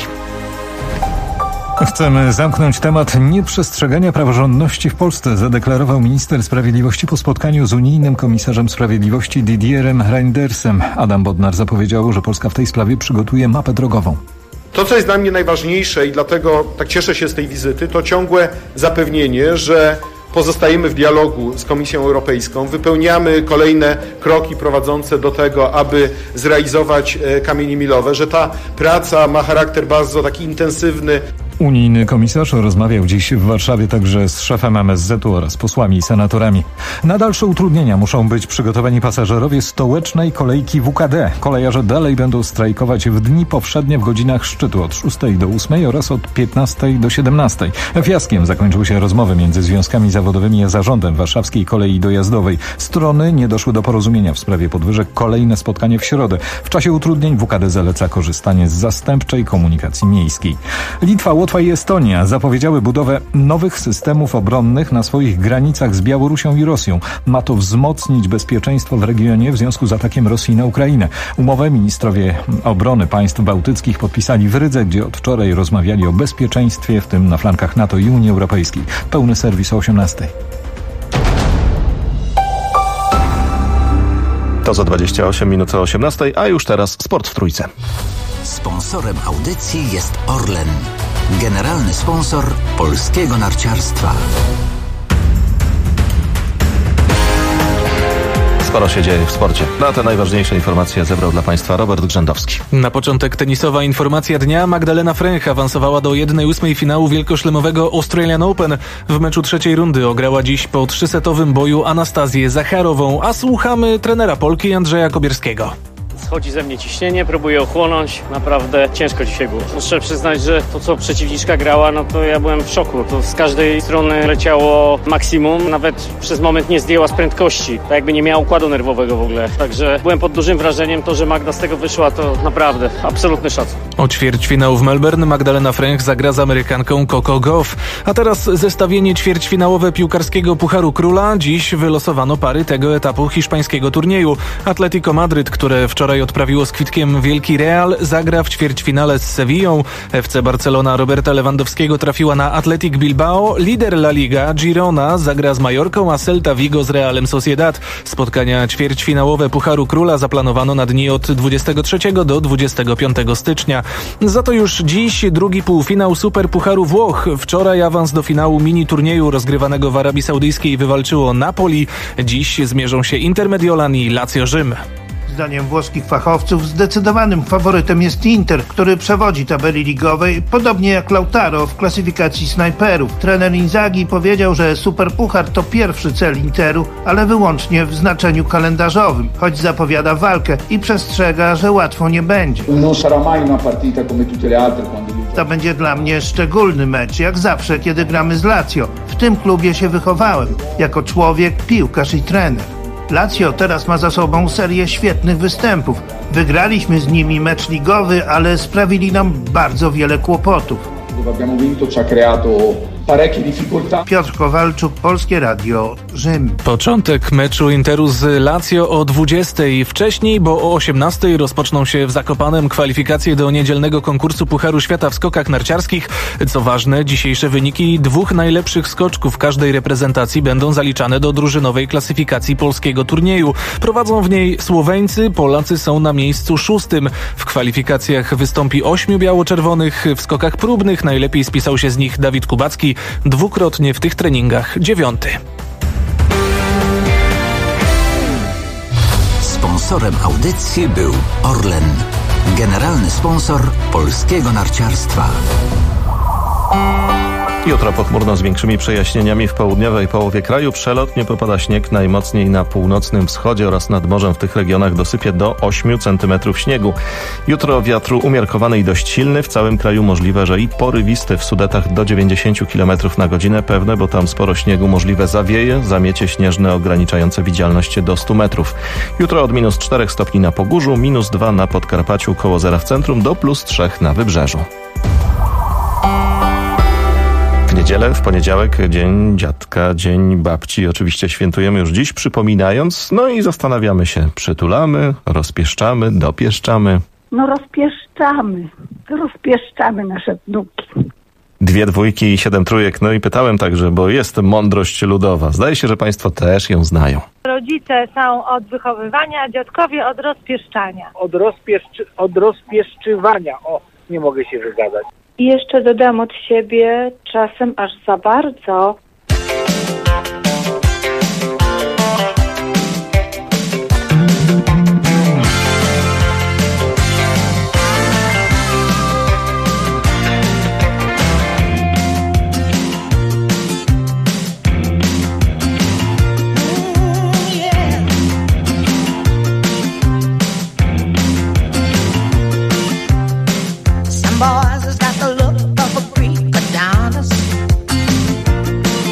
Chcemy zamknąć temat nieprzestrzegania praworządności w Polsce, zadeklarował minister sprawiedliwości po spotkaniu z unijnym komisarzem sprawiedliwości Didierem Reindersem. Adam Bodnar zapowiedział, że Polska w tej sprawie przygotuje mapę drogową. To, co jest dla mnie najważniejsze i dlatego tak cieszę się z tej wizyty, to ciągłe zapewnienie, że pozostajemy w dialogu z Komisją Europejską, wypełniamy kolejne kroki prowadzące do tego, aby zrealizować kamienie milowe, że ta praca ma charakter bardzo taki intensywny. Unijny komisarz rozmawiał dziś w Warszawie także z szefem MSZ-u oraz posłami i senatorami. Na dalsze utrudnienia muszą być przygotowani pasażerowie stołecznej kolejki WKD. Kolejarze dalej będą strajkować w dni powszednie w godzinach szczytu od 6 do 8 oraz od 15 do 17. Fiaskiem zakończyły się rozmowy między związkami zawodowymi a zarządem Warszawskiej Kolei Dojazdowej. Strony nie doszły do porozumienia w sprawie podwyżek. Kolejne spotkanie w środę. W czasie utrudnień WKD zaleca korzystanie z zastępczej komunikacji miejskiej. Litwa, Łotwa i Estonia zapowiedziały budowę nowych systemów obronnych na swoich granicach z Białorusią i Rosją. Ma to wzmocnić bezpieczeństwo w regionie w związku z atakiem Rosji na Ukrainę. Umowę ministrowie obrony państw bałtyckich podpisali w Rydze, gdzie od wczoraj rozmawiali o bezpieczeństwie, w tym na flankach NATO i Unii Europejskiej. Pełny serwis o 18:00. To za 28 minut o 18:00, a już teraz sport w Trójce. Sponsorem audycji jest Orlen, generalny sponsor polskiego narciarstwa. Sporo się dzieje w sporcie. Na te najważniejsze informacje zebrał dla Państwa Robert Grzędowski. Na początek tenisowa informacja dnia. Magdalena Fręch awansowała do 1/8 finału wielkoszlemowego Australian Open. W meczu trzeciej rundy ograła dziś po 3-setowym boju Anastazję Zacharową, a słuchamy trenera Polki Andrzeja Kobierskiego. Schodzi ze mnie ciśnienie, próbuję ochłonąć. Naprawdę ciężko dzisiaj było. Muszę przyznać, że to, co przeciwniczka grała, no to ja byłem w szoku. To z każdej strony leciało maksimum. Nawet przez moment nie zdjęła z prędkości. Tak jakby nie miała układu nerwowego w ogóle. Także byłem pod dużym wrażeniem. To, że Magda z tego wyszła, to naprawdę absolutny szacun. O ćwierćfinał w Melbourne Magdalena Fręch zagra z Amerykanką Coco Gauff. A teraz zestawienie ćwierćfinałowe piłkarskiego Pucharu Króla. Dziś wylosowano pary tego etapu hiszpańskiego turnieju. Atletico Madryt, które wczoraj odprawiło z kwitkiem Wielki Real, zagra w ćwierćfinale z Sevillą. FC Barcelona Roberta Lewandowskiego trafiła na Athletic Bilbao. Lider La Liga Girona zagra z Majorką, a Celta Vigo z Realem Sociedad. Spotkania ćwierćfinałowe Pucharu Króla zaplanowano na dni od 23 do 25 stycznia. Za to już dziś drugi półfinał Super Pucharu Włoch. Wczoraj awans do finału mini turnieju rozgrywanego w Arabii Saudyjskiej wywalczyło Napoli. Dziś zmierzą się Inter Mediolan i Lazio Rzym. Zdaniem włoskich fachowców zdecydowanym faworytem jest Inter, który przewodzi tabeli ligowej, podobnie jak Lautaro w klasyfikacji snajperów. Trener Inzaghi powiedział, że Superpuchar to pierwszy cel Interu, ale wyłącznie w znaczeniu kalendarzowym, choć zapowiada walkę i przestrzega, że łatwo nie będzie. To będzie dla mnie szczególny mecz, jak zawsze, kiedy gramy z Lazio. W tym klubie się wychowałem, jako człowiek, piłkarz i trener. Lazio teraz ma za sobą serię świetnych występów. Wygraliśmy z nimi mecz ligowy, ale sprawili nam bardzo wiele kłopotów. Piotr Kowalczuk, Polskie Radio, Rzym. Początek meczu Interu z Lazio o 20:00. Wcześniej, bo o 18:00 rozpoczną się w Zakopanem kwalifikacje do niedzielnego konkursu Pucharu Świata w skokach narciarskich. Co ważne, dzisiejsze wyniki dwóch najlepszych skoczków każdej reprezentacji będą zaliczane do drużynowej klasyfikacji polskiego turnieju. Prowadzą w niej Słoweńcy, Polacy są na miejscu 6. W kwalifikacjach wystąpi 8 biało-czerwonych. W skokach próbnych najlepiej spisał się z nich Dawid Kubacki, dwukrotnie w tych treningach 9. Sponsorem audycji był Orlen, generalny sponsor polskiego narciarstwa. Jutro pochmurno z większymi przejaśnieniami w południowej połowie kraju. Przelotnie popada śnieg, najmocniej na północnym wschodzie oraz nad morzem w tych regionach dosypie do 8 cm śniegu. Jutro wiatru umiarkowany i dość silny. W całym kraju możliwe, że i porywisty, w Sudetach do 90 km na godzinę pewne, bo tam sporo śniegu możliwe zawieje, zamiecie śnieżne ograniczające widzialność do 100 metrów. Jutro od -4 stopni na Pogórzu, -2 na Podkarpaciu, koło zera w centrum, do +3 na Wybrzeżu. W niedzielę, w poniedziałek dzień dziadka, dzień babci. Oczywiście świętujemy już dziś, przypominając, no i zastanawiamy się, przytulamy, rozpieszczamy, dopieszczamy. No rozpieszczamy nasze wnuki. 2 dwójki i 7 trójek, no i pytałem także, bo jest mądrość ludowa. Zdaje się, że państwo też ją znają. Rodzice są od wychowywania, dziadkowie od rozpieszczania. Od rozpieszczywania, nie mogę się wygadać. I jeszcze dodam od siebie, czasem aż za bardzo. Some boys has got the look of a Greek Adonis.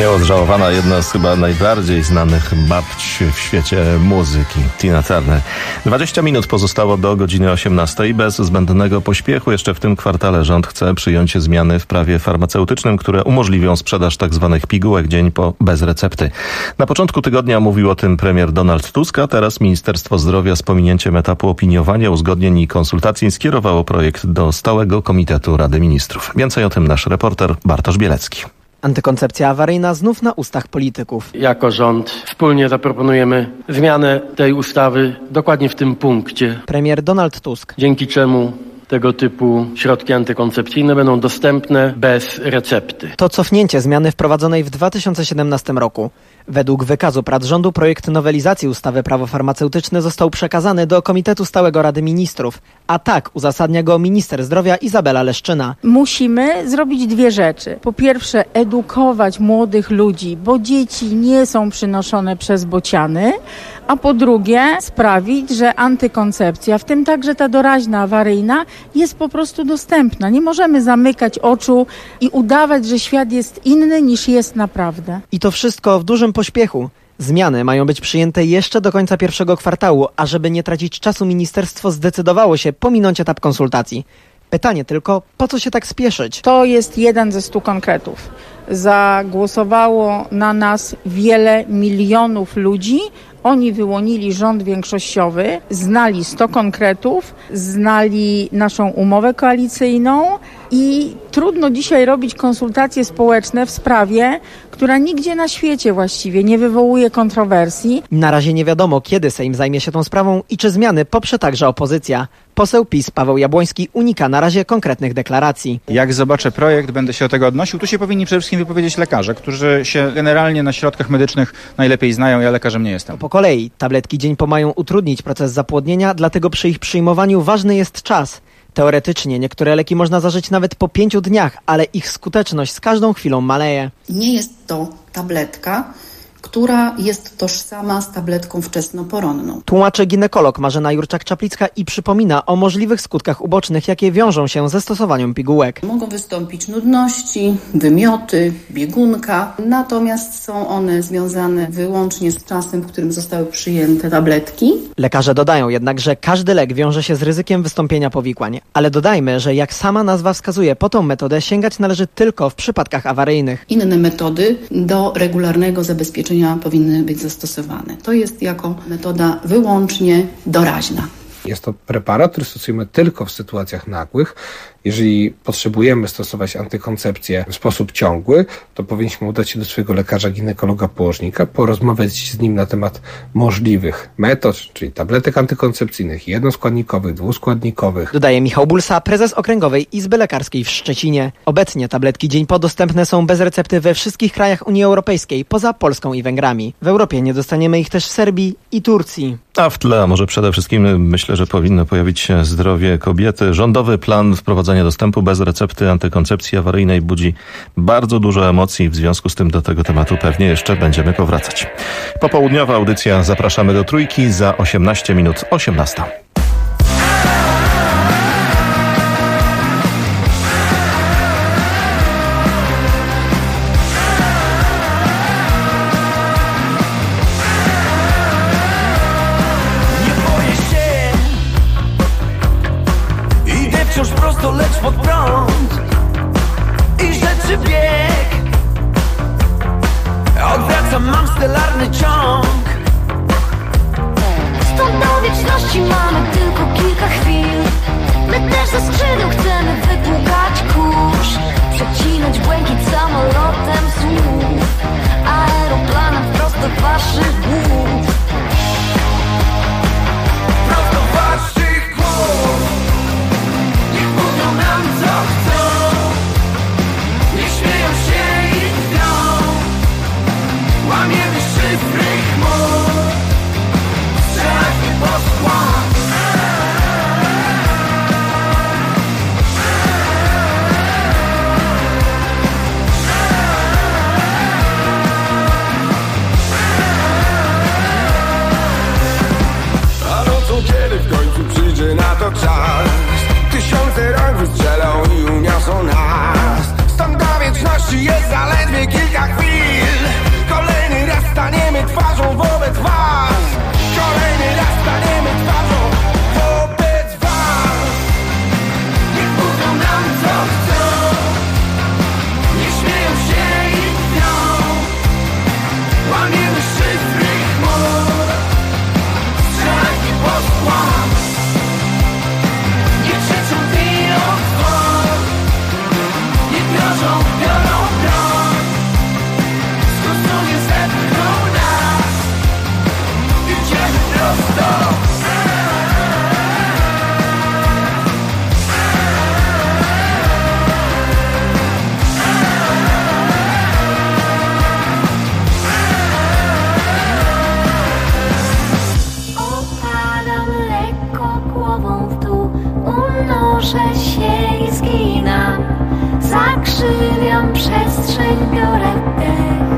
Nieodżałowana, jedna z chyba najbardziej znanych babć w świecie muzyki, Tina Turner. 20 minut pozostało do godziny 18. Bez zbędnego pośpiechu jeszcze w tym kwartale rząd chce przyjąć zmiany w prawie farmaceutycznym, które umożliwią sprzedaż tzw. pigułek dzień po bez recepty. Na początku tygodnia mówił o tym premier Donald Tusk, a teraz Ministerstwo Zdrowia z pominięciem etapu opiniowania, uzgodnień i konsultacji skierowało projekt do Stałego Komitetu Rady Ministrów. Więcej o tym nasz reporter Bartosz Bielecki. Antykoncepcja awaryjna znów na ustach polityków. Jako rząd wspólnie zaproponujemy zmianę tej ustawy dokładnie w tym punkcie. Premier Donald Tusk. Dzięki czemu tego typu środki antykoncepcyjne będą dostępne bez recepty. To cofnięcie zmiany wprowadzonej w 2017 roku. Według wykazu prac rządu projekt nowelizacji ustawy Prawo farmaceutyczne został przekazany do Komitetu Stałego Rady Ministrów, a tak uzasadnia go minister zdrowia Izabela Leszczyna. Musimy zrobić dwie rzeczy. Po pierwsze, edukować młodych ludzi, bo dzieci nie są przynoszone przez bociany, a po drugie sprawić, że antykoncepcja, w tym także ta doraźna, awaryjna, jest po prostu dostępna. Nie możemy zamykać oczu i udawać, że świat jest inny niż jest naprawdę. I to wszystko w dużym pośpiechu. Zmiany mają być przyjęte jeszcze do końca pierwszego kwartału, a żeby nie tracić czasu, ministerstwo zdecydowało się pominąć etap konsultacji. Pytanie tylko, po co się tak spieszyć? To jest jeden ze 100 konkretów. Zagłosowało na nas wiele milionów ludzi. Oni wyłonili rząd większościowy, znali 100 konkretów, znali naszą umowę koalicyjną i trudno dzisiaj robić konsultacje społeczne w sprawie, która nigdzie na świecie właściwie nie wywołuje kontrowersji. Na razie nie wiadomo, kiedy Sejm zajmie się tą sprawą i czy zmiany poprze także opozycja. Poseł PiS Paweł Jabłoński unika na razie konkretnych deklaracji. Jak zobaczę projekt, będę się do tego odnosił. Tu się powinni przede wszystkim wypowiedzieć lekarze, którzy się generalnie na środkach medycznych najlepiej znają. Ja lekarzem nie jestem. Po kolei tabletki dzień po mają utrudnić proces zapłodnienia, dlatego przy ich przyjmowaniu ważny jest czas. Teoretycznie niektóre leki można zażyć nawet po 5 dniach, ale ich skuteczność z każdą chwilą maleje. Nie jest to tabletka, która jest tożsama z tabletką wczesnoporonną. Tłumaczy ginekolog Marzena Jurczak-Czaplicka i przypomina o możliwych skutkach ubocznych, jakie wiążą się ze stosowaniem pigułek. Mogą wystąpić nudności, wymioty, biegunka, natomiast są one związane wyłącznie z czasem, w którym zostały przyjęte tabletki. Lekarze dodają jednak, że każdy lek wiąże się z ryzykiem wystąpienia powikłań. Ale dodajmy, że jak sama nazwa wskazuje, po tą metodę sięgać należy tylko w przypadkach awaryjnych. Inne metody do regularnego zabezpieczenia powinny być zastosowane. To jest jako metoda wyłącznie doraźna. Jest to preparat, który stosujemy tylko w sytuacjach nagłych. Jeżeli potrzebujemy stosować antykoncepcję w sposób ciągły, to powinniśmy udać się do swojego lekarza, ginekologa, położnika, porozmawiać z nim na temat możliwych metod, czyli tabletek antykoncepcyjnych, jednoskładnikowych, dwuskładnikowych. Dodaje Michał Bulsa, prezes Okręgowej Izby Lekarskiej w Szczecinie. Obecnie tabletki dzień po dostępne są bez recepty we wszystkich krajach Unii Europejskiej, poza Polską i Węgrami. W Europie nie dostaniemy ich też w Serbii i Turcji. A w tle, a może przede wszystkim myślę, że powinno pojawić się zdrowie kobiety. Rządowy plan wprowadzania dostępu bez recepty antykoncepcji awaryjnej budzi bardzo dużo emocji. W związku z tym do tego tematu pewnie jeszcze będziemy powracać. Popołudniowa audycja Zapraszamy do Trójki za 18 minut 18. Wciąż prosto, lecz pod prąd i rzeczy bieg. Odwracam, mam stelarny ciąg. Stąd do wieczności mamy tylko kilka chwil. My też ze skrzydeł chcemy wypłukać kurz, przecinać błękit samolotem słów, aeroplanem prosto do waszych głów. Prosto do waszych głów. Niech mówią nam co chcą, niech śmieją się i drą. Łamiemy szyfry chmur, strzelać nie poszło. Zakrzywiam przestrzeń, biorę dech.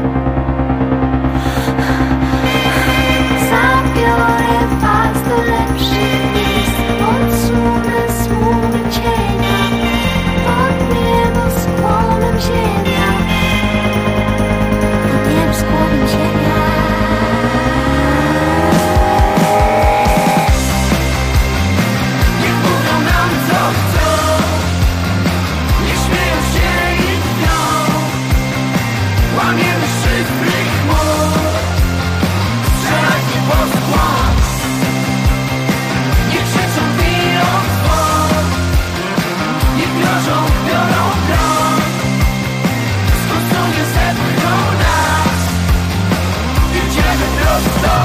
Zabiorę was do lepszych miejsc. Odsunę smugi cienia, pod niebo skłonem ziemia, pod niebo skłonem ziemia. Niech mówią nam co chcą, niech śmieją się i dnią. Łamiemy szyfry chmur, strzelać nie po skłon. Niech krzyczą, biją dzwon, niech grożą, biorą broń. Skrócą, nie zepchną nas, idziemy prosto.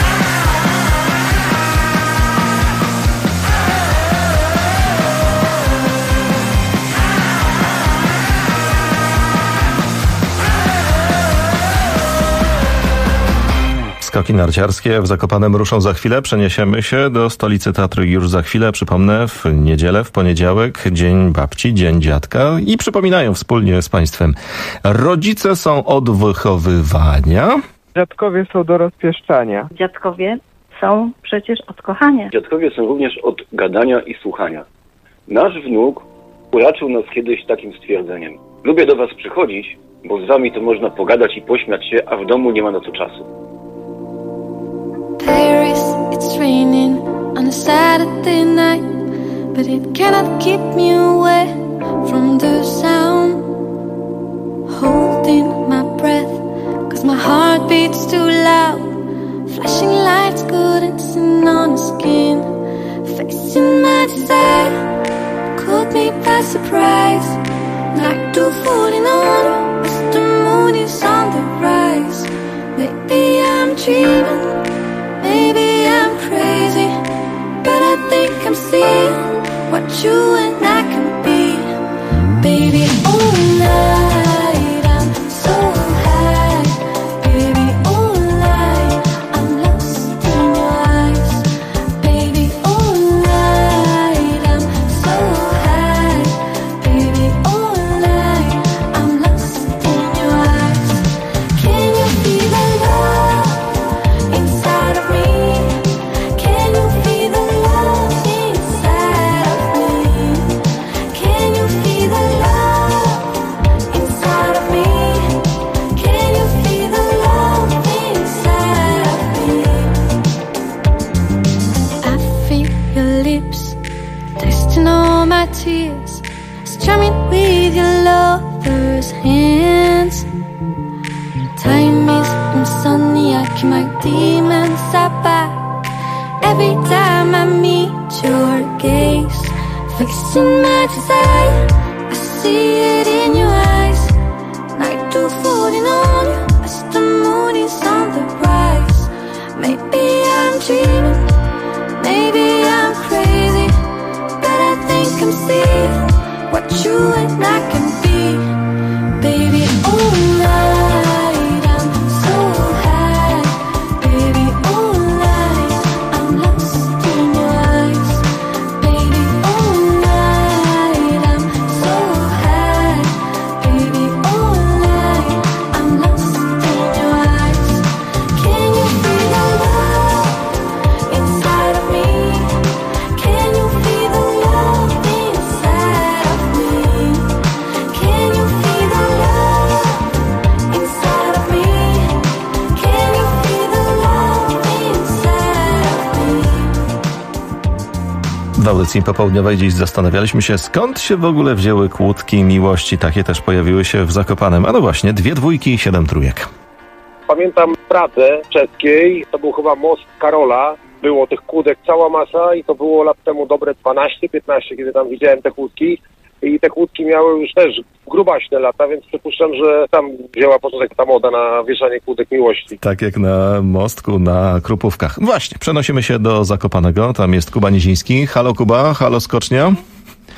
Skoki narciarskie w Zakopanem ruszą za chwilę. Przeniesiemy się do stolicy Tatry już za chwilę. Przypomnę, w niedzielę, w poniedziałek, Dzień Babci, Dzień Dziadka i przypominają wspólnie z Państwem. Rodzice są od wychowywania. Dziadkowie są do rozpieszczania. Dziadkowie są przecież od kochania. Dziadkowie są również od gadania i słuchania. Nasz wnuk uraczył nas kiedyś takim stwierdzeniem. Lubię do was przychodzić, bo z wami to można pogadać i pośmiać się, a w domu nie ma na to czasu. Paris, it's raining on a Saturday night, but it cannot keep me away from the sound. Holding my breath, cause my heart beats too loud. Flashing lights glancing on the skin. Facing my desire, caught me by surprise. Like 2:40 on, as the moon is on the rise. Maybe I'm dreaming, maybe I'm crazy, but I think I'm seeing what you and I can be. Baby, all night I'm so high. Baby, all night I'm lost in your eyes. Baby, all night I'm so high. Baby, all night I'm lost in your eyes. Can you feel the love inside of me? Can you feel the love inside of me? Can you feel the love inside of me? Can you feel the love inside of me? I feel your lips tasting all my tears, strumming with your lover's hands. Time is sunny, I keep my demons at back. Every time I meet your gaze, facing my desire, I see it in your eyes. Night 2:40 on you, as the moon is on the rise. Maybe I'm dreaming, maybe I'm crazy, but I think I'm seeing what you and I can be. Baby, all night I'm so high. Baby, all night I'm lost in your eyes. Baby, all night I'm so high. Baby, all night I'm lost in your eyes. Can you feel the love inside of me? Can you feel the love inside of me? Can you feel the love inside of me? Can you feel the love inside of me? W audycji popołudniowej dziś zastanawialiśmy się, skąd się w ogóle wzięły kłódki miłości. Takie też pojawiły się w Zakopanem. A no właśnie, 2 dwójki i 7 trójek. Pamiętam pracę czeskiej, to był chyba most Karola. Było tych kłódek cała masa i to było lat temu dobre 12-15, kiedy tam widziałem te kłódki. I te kłódki miały już też grubaśne lata, więc przypuszczam, że tam wzięła początek ta moda na wieszanie kłódek miłości. Tak jak na mostku na Krupówkach. Właśnie, przenosimy się do Zakopanego. Tam jest Kuba Niziński. Halo Kuba, halo Skocznia.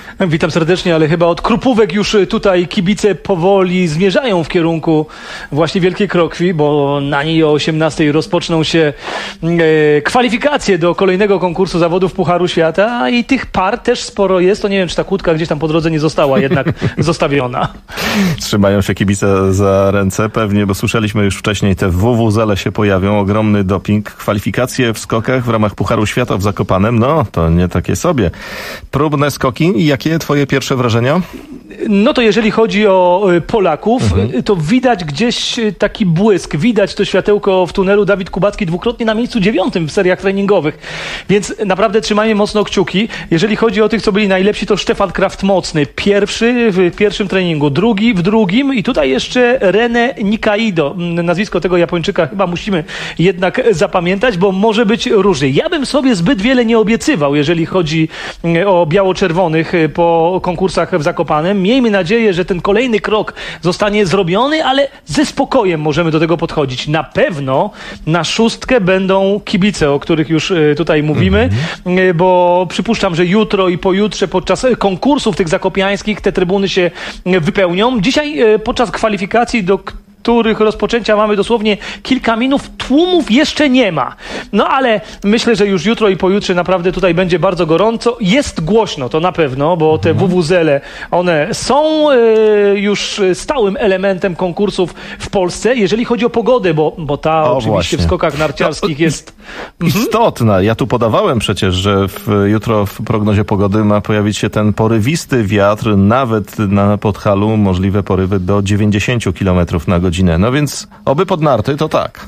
Witam serdecznie, ale chyba od Krupówek już tutaj kibice powoli zmierzają w kierunku właśnie Wielkiej Krokwi, bo na niej o 18:00 rozpoczną się kwalifikacje do kolejnego konkursu zawodów Pucharu Świata i tych par też sporo jest. To nie wiem, czy ta kłódka gdzieś tam po drodze nie została jednak zostawiona. Trzymają się kibice za ręce pewnie, bo słyszeliśmy już wcześniej, te WWZele się pojawią, ogromny doping. Kwalifikacje w skokach w ramach Pucharu Świata w Zakopanem, no to nie takie sobie. Próbne skoki i jakie twoje pierwsze wrażenia? No to jeżeli chodzi o Polaków, to widać gdzieś taki błysk, widać to światełko w tunelu. Dawid Kubacki dwukrotnie na miejscu 9 w seriach treningowych, więc naprawdę trzymajmy mocno kciuki. Jeżeli chodzi o tych, co byli najlepsi, to Stefan Kraft-Mocny, pierwszy w pierwszym treningu, drugi w drugim i tutaj jeszcze René Nikaido. Nazwisko tego Japończyka chyba musimy jednak zapamiętać, bo może być różnie. Ja bym sobie zbyt wiele nie obiecywał, jeżeli chodzi o biało-czerwonych po konkursach w Zakopanem. Miejmy nadzieję, że ten kolejny krok zostanie zrobiony, ale ze spokojem możemy do tego podchodzić. Na pewno na 6 będą kibice, o których już tutaj mówimy, bo przypuszczam, że jutro i pojutrze podczas konkursów tych zakopiańskich te trybuny się wypełnią. Dzisiaj podczas kwalifikacji, do których rozpoczęcia mamy dosłownie kilka minut, tłumów jeszcze nie ma. No ale myślę, że już jutro i pojutrze naprawdę tutaj będzie bardzo gorąco. Jest głośno, to na pewno, bo te WWZele, one są już stałym elementem konkursów w Polsce. Jeżeli chodzi o pogodę, bo ta oczywiście właśnie w skokach narciarskich jest istotna. Ja tu podawałem przecież, że jutro w prognozie pogody ma pojawić się ten porywisty wiatr, nawet na Podhalu możliwe porywy do 90 km na godzinę. No więc oby pod narty, to tak.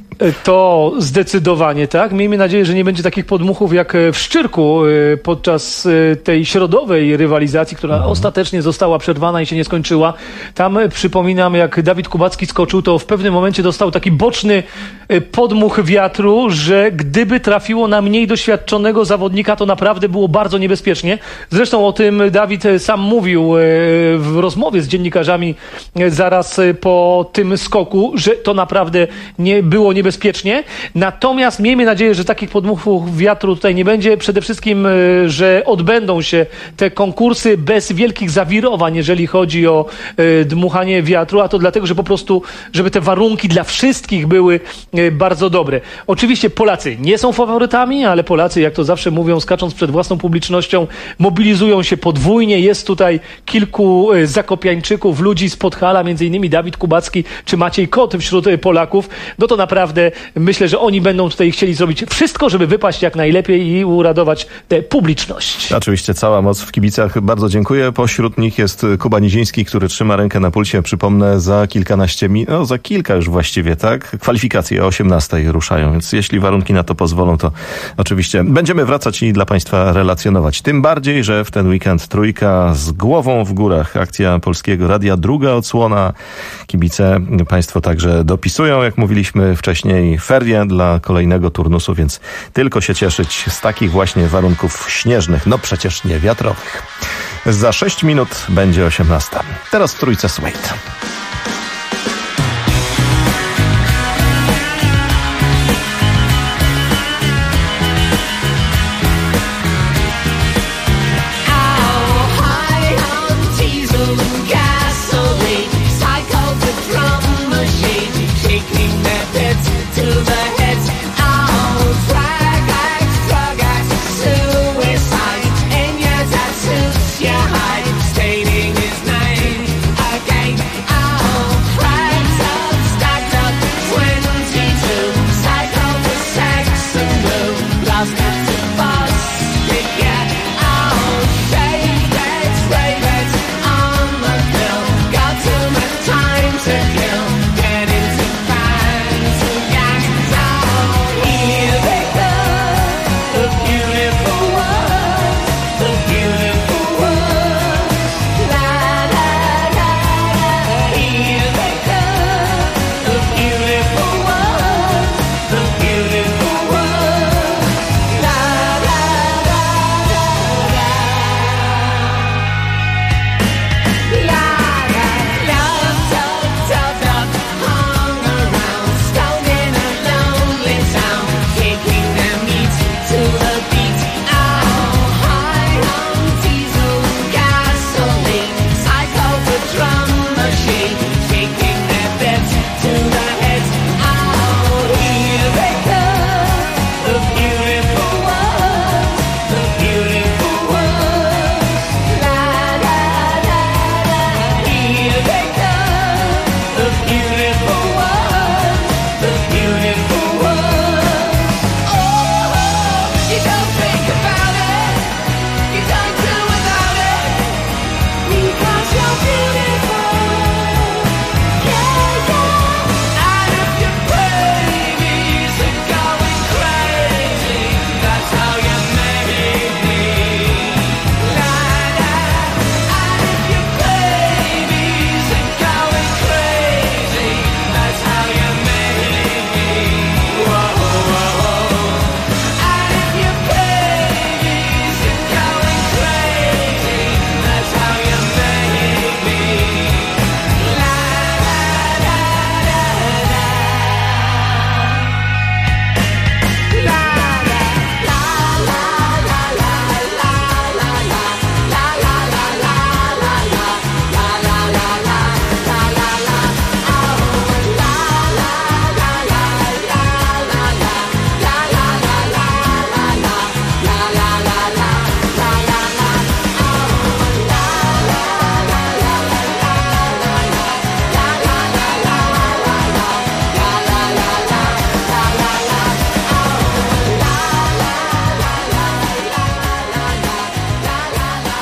To zdecydowanie tak. Miejmy nadzieję, że nie będzie takich podmuchów jak w Szczyrku podczas tej środowej rywalizacji, która ostatecznie została przerwana i się nie skończyła. Tam przypominam, jak Dawid Kubacki skoczył, to w pewnym momencie dostał taki boczny podmuch wiatru, że gdyby trafiło na mniej doświadczonego zawodnika, to naprawdę było bardzo niebezpiecznie. Zresztą o tym Dawid sam mówił w rozmowie z dziennikarzami zaraz po tym skoku, że to naprawdę nie było niebezpiecznie. Natomiast miejmy nadzieję, że takich podmuchów wiatru tutaj nie będzie. Przede wszystkim, że odbędą się te konkursy bez wielkich zawirowań, jeżeli chodzi o dmuchanie wiatru, a to dlatego, że po prostu, żeby te warunki dla wszystkich były bardzo dobre. Oczywiście Polacy nie są faworytami, ale Polacy, jak to zawsze mówią, skacząc przed własną publicznością, mobilizują się podwójnie. Jest tutaj kilku zakopiańczyków, ludzi z Podhala, między innymi Dawid Kubacki czy Maciej Kot wśród Polaków. No to naprawdę myślę, że oni będą tutaj chcieli zrobić wszystko, żeby wypaść jak najlepiej i uradować tę publiczność. Oczywiście cała moc w kibicach. Bardzo dziękuję. Pośród nich jest Kuba Niziński, który trzyma rękę na pulsie. Przypomnę, za kilkanaście minut, no za kilka już właściwie, tak? Kwalifikacje o 18:00 ruszają, więc jeśli warunki na to pozwolą, to oczywiście będziemy wracać i dla Państwa relacjonować. Tym bardziej, że w ten weekend trójka z głową w górach. Akcja Polskiego Radia, druga odsłona. Kibice Państwo także dopisują, jak mówiliśmy wcześniej, ferie dla kolejnego turnusu, więc tylko się cieszyć z takich właśnie warunków śnieżnych, no przecież nie wiatrowych. Za 6 minut będzie 18:00. Teraz w trójce Suede. Stating his name again.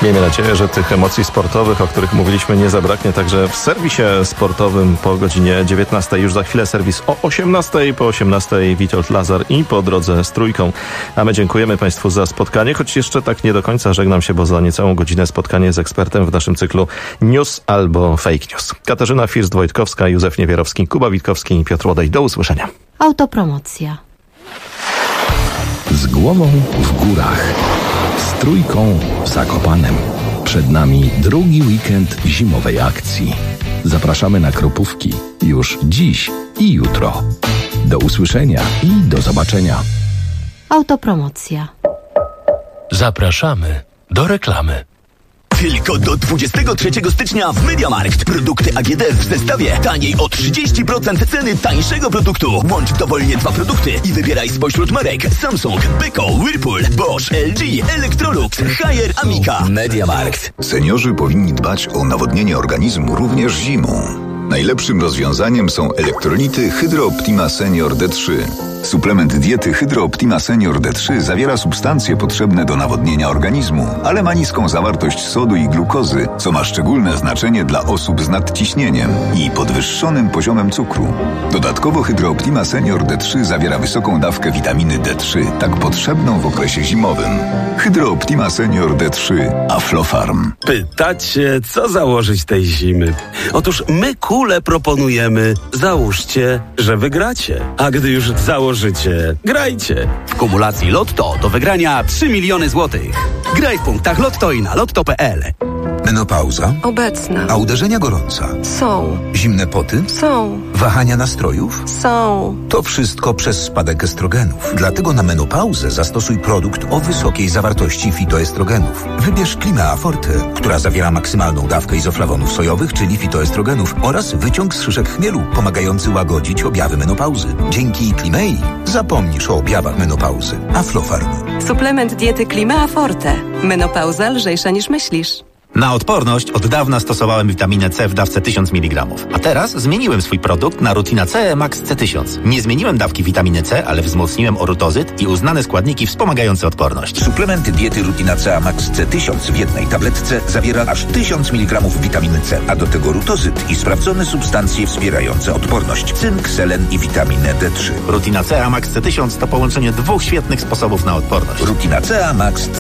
Miejmy nadzieję, że tych emocji sportowych, o których mówiliśmy, nie zabraknie także w serwisie sportowym po godzinie 19. Już za chwilę serwis o 18. Po 18 Witold Lazar i po drodze z Trójką. A my dziękujemy Państwu za spotkanie, choć jeszcze tak nie do końca żegnam się, bo za niecałą godzinę spotkanie z ekspertem w naszym cyklu News albo Fake News. Katarzyna First-Wojtkowska, Józef Niewierowski, Kuba Witkowski i Piotr Łodej. Do usłyszenia. Autopromocja. Z głową w górach. Z Trójką w Zakopanem. Przed nami drugi weekend zimowej akcji. Zapraszamy na Kropówki już dziś i jutro. Do usłyszenia i do zobaczenia. Autopromocja. Zapraszamy do reklamy. Tylko do 23 stycznia w MediaMarkt. Produkty AGD w zestawie taniej o 30% ceny tańszego produktu. Łącz dowolnie 2 produkty i wybieraj spośród marek Samsung, Beko, Whirlpool, Bosch, LG, Electrolux, Haier, Amica. MediaMarkt. Seniorzy powinni dbać o nawodnienie organizmu również zimą. Najlepszym rozwiązaniem są elektrolity Hydro Optima Senior D3. Suplement diety Hydro Optima Senior D3 zawiera substancje potrzebne do nawodnienia organizmu, ale ma niską zawartość sodu i glukozy, co ma szczególne znaczenie dla osób z nadciśnieniem i podwyższonym poziomem cukru. Dodatkowo Hydro Optima Senior D3 zawiera wysoką dawkę witaminy D3, tak potrzebną w okresie zimowym. Hydro Optima Senior D3 Aflofarm. Pytacie, co założyć tej zimy? Otóż my kule proponujemy. Załóżcie, że wygracie. A gdy już założycie, grajcie. W kumulacji Lotto do wygrania 3 miliony złotych. Graj w punktach Lotto i na lotto.pl. Menopauza? Obecna. A uderzenia gorąca? Są. Zimne poty? Są. Wahania nastrojów? Są. To wszystko przez spadek estrogenów. Dlatego na menopauzę zastosuj produkt o wysokiej zawartości fitoestrogenów. Wybierz Klimea Forte, która zawiera maksymalną dawkę izoflawonów sojowych, czyli fitoestrogenów oraz wyciąg z szyszek chmielu, pomagający łagodzić objawy menopauzy. Dzięki Klimei zapomnisz o objawach menopauzy. Aflofarm. Suplement diety Klimea Forte. Menopauza lżejsza niż myślisz. Na odporność od dawna stosowałem witaminę C w dawce 1000 mg. A teraz zmieniłem swój produkt na Rutina C Max C1000. Nie zmieniłem dawki witaminy C, ale wzmocniłem orutozyt i uznane składniki wspomagające odporność. Suplement diety Rutina C Max C1000 w jednej tabletce zawiera aż 1000 mg witaminy C, a do tego rutozyt i sprawdzone substancje wspierające odporność. Cynk, selen i witaminę D3. Rutina C Max C1000 to połączenie 2 świetnych sposobów na odporność. Rutina C Max